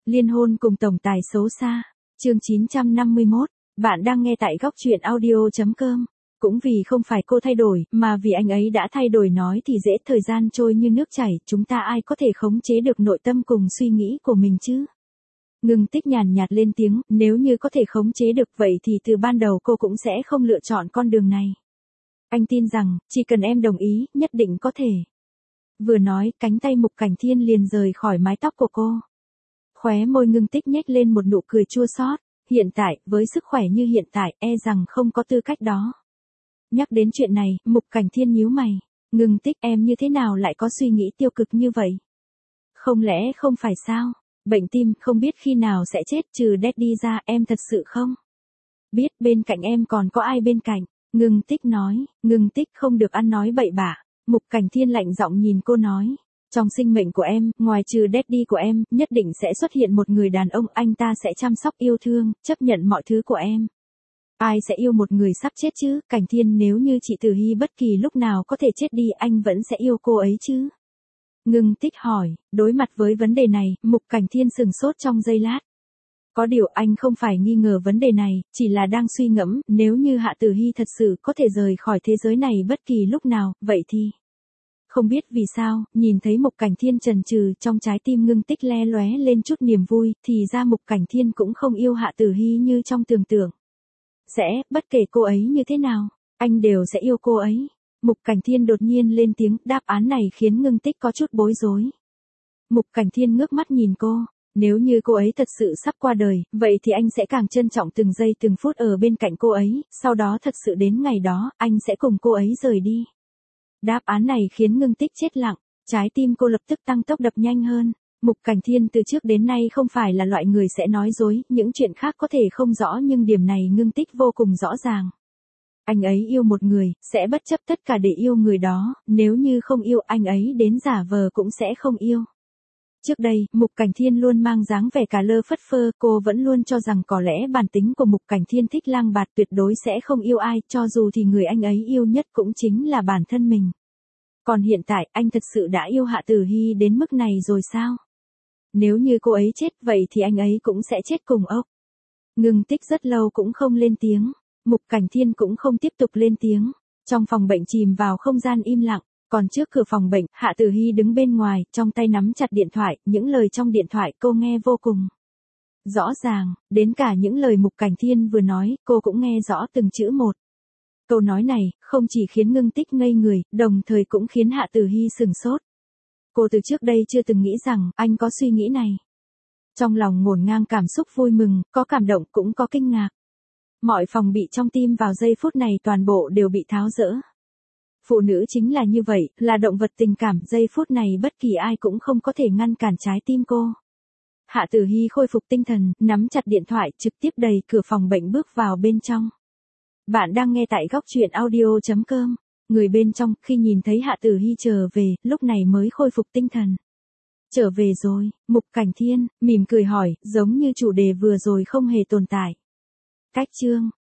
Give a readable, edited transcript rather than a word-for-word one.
Liên hôn cùng tổng tài xấu xa. Chương 951. Bạn đang nghe tại góc truyện audio.com. Cũng vì không phải cô thay đổi, mà vì anh ấy đã thay đổi nói thì dễ, thời gian trôi như nước chảy, chúng ta ai có thể khống chế được nội tâm cùng suy nghĩ của mình chứ? Ngưng Tích nhàn nhạt lên tiếng, nếu như có thể khống chế được vậy thì từ ban đầu cô cũng sẽ không lựa chọn con đường này. Anh tin rằng, chỉ cần em đồng ý, nhất định có thể. Vừa nói, cánh tay Mục Cảnh Thiên liền rời khỏi mái tóc của cô. Khóe môi Ngưng Tích nhếch lên một nụ cười chua xót. Hiện tại, với sức khỏe như hiện tại, e rằng không có tư cách đó. Nhắc đến chuyện này, Mục Cảnh Thiên nhíu mày. Ngưng Tích, em như thế nào lại có suy nghĩ tiêu cực như vậy? Không lẽ không phải sao? Bệnh tim không biết khi nào sẽ chết, trừ Daddy ra, em thật sự không biết bên cạnh em còn có ai bên cạnh. Ngưng Tích nói. Ngưng Tích không được ăn nói bậy bạ. Mục Cảnh Thiên lạnh giọng nhìn cô nói. Trong sinh mệnh của em, ngoài trừ Daddy của em, nhất định sẽ xuất hiện một người đàn ông, anh ta sẽ chăm sóc yêu thương, chấp nhận mọi thứ của em. Ai sẽ yêu một người sắp chết chứ? Cảnh Thiên, nếu như chị Tử Hy bất kỳ lúc nào có thể chết đi, anh vẫn sẽ yêu cô ấy chứ? Ngưng Tích hỏi. Đối mặt với vấn đề này, Mục Cảnh Thiên sừng sốt trong giây lát. Có điều anh không phải nghi ngờ vấn đề này, chỉ là đang suy ngẫm, nếu như Hạ Tử Hy thật sự có thể rời khỏi thế giới này bất kỳ lúc nào, vậy thì... Không biết vì sao, nhìn thấy Mục Cảnh Thiên chần chừ, trong trái tim Ngưng Tích le lóe lên chút niềm vui, thì ra Mục Cảnh Thiên cũng không yêu Hạ Tử Hy như trong tưởng tượng. Bất kể cô ấy như thế nào, anh đều sẽ yêu cô ấy. Mục Cảnh Thiên đột nhiên lên tiếng, đáp án này khiến Ngưng Tích có chút bối rối. Mục Cảnh Thiên ngước mắt nhìn cô, nếu như cô ấy thật sự sắp qua đời, vậy thì anh sẽ càng trân trọng từng giây từng phút ở bên cạnh cô ấy, sau đó thật sự đến ngày đó, anh sẽ cùng cô ấy rời đi. Đáp án này khiến Ngưng Tích chết lặng, trái tim cô lập tức tăng tốc đập nhanh hơn. Mục Cảnh Thiên từ trước đến nay không phải là loại người sẽ nói dối, những chuyện khác có thể không rõ nhưng điểm này Ngưng Tích vô cùng rõ ràng. Anh ấy yêu một người, sẽ bất chấp tất cả để yêu người đó, nếu như không yêu anh ấy đến giả vờ cũng sẽ không yêu. Trước đây, Mục Cảnh Thiên luôn mang dáng vẻ cà lơ phất phơ, cô vẫn luôn cho rằng có lẽ bản tính của Mục Cảnh Thiên thích lang bạt, tuyệt đối sẽ không yêu ai, cho dù thì người anh ấy yêu nhất cũng chính là bản thân mình. Còn hiện tại, anh thật sự đã yêu Hạ Tử Hy đến mức này rồi sao? Nếu như cô ấy chết, vậy thì anh ấy cũng sẽ chết cùng ốc. Ngưng Tích rất lâu cũng không lên tiếng, Mục Cảnh Thiên cũng không tiếp tục lên tiếng. Trong phòng bệnh chìm vào không gian im lặng. Còn trước cửa phòng bệnh, Hạ Tử Hy đứng bên ngoài, trong tay nắm chặt điện thoại, những lời trong điện thoại cô nghe vô cùng rõ ràng, đến cả những lời Mục Cảnh Thiên vừa nói, cô cũng nghe rõ từng chữ một. Câu nói này, không chỉ khiến Ngưng Tích ngây người, đồng thời cũng khiến Hạ Tử Hy sừng sốt. Cô từ trước đây chưa từng nghĩ rằng, anh có suy nghĩ này. Trong lòng ngổn ngang cảm xúc vui mừng, có cảm động cũng có kinh ngạc. Mọi phòng bị trong tim vào giây phút này toàn bộ đều bị tháo dỡ. Phụ nữ chính là như vậy, là động vật tình cảm, giây phút này bất kỳ ai cũng không có thể ngăn cản trái tim cô. Hạ Tử Hy khôi phục tinh thần, nắm chặt điện thoại, trực tiếp đẩy cửa phòng bệnh bước vào bên trong. Bạn đang nghe tại góc truyện audio.com. Người bên trong, khi nhìn thấy Hạ Tử Hy trở về, lúc này mới khôi phục tinh thần. Trở về rồi, Mục Cảnh Thiên, mỉm cười hỏi, giống như chủ đề vừa rồi không hề tồn tại. Cách chương.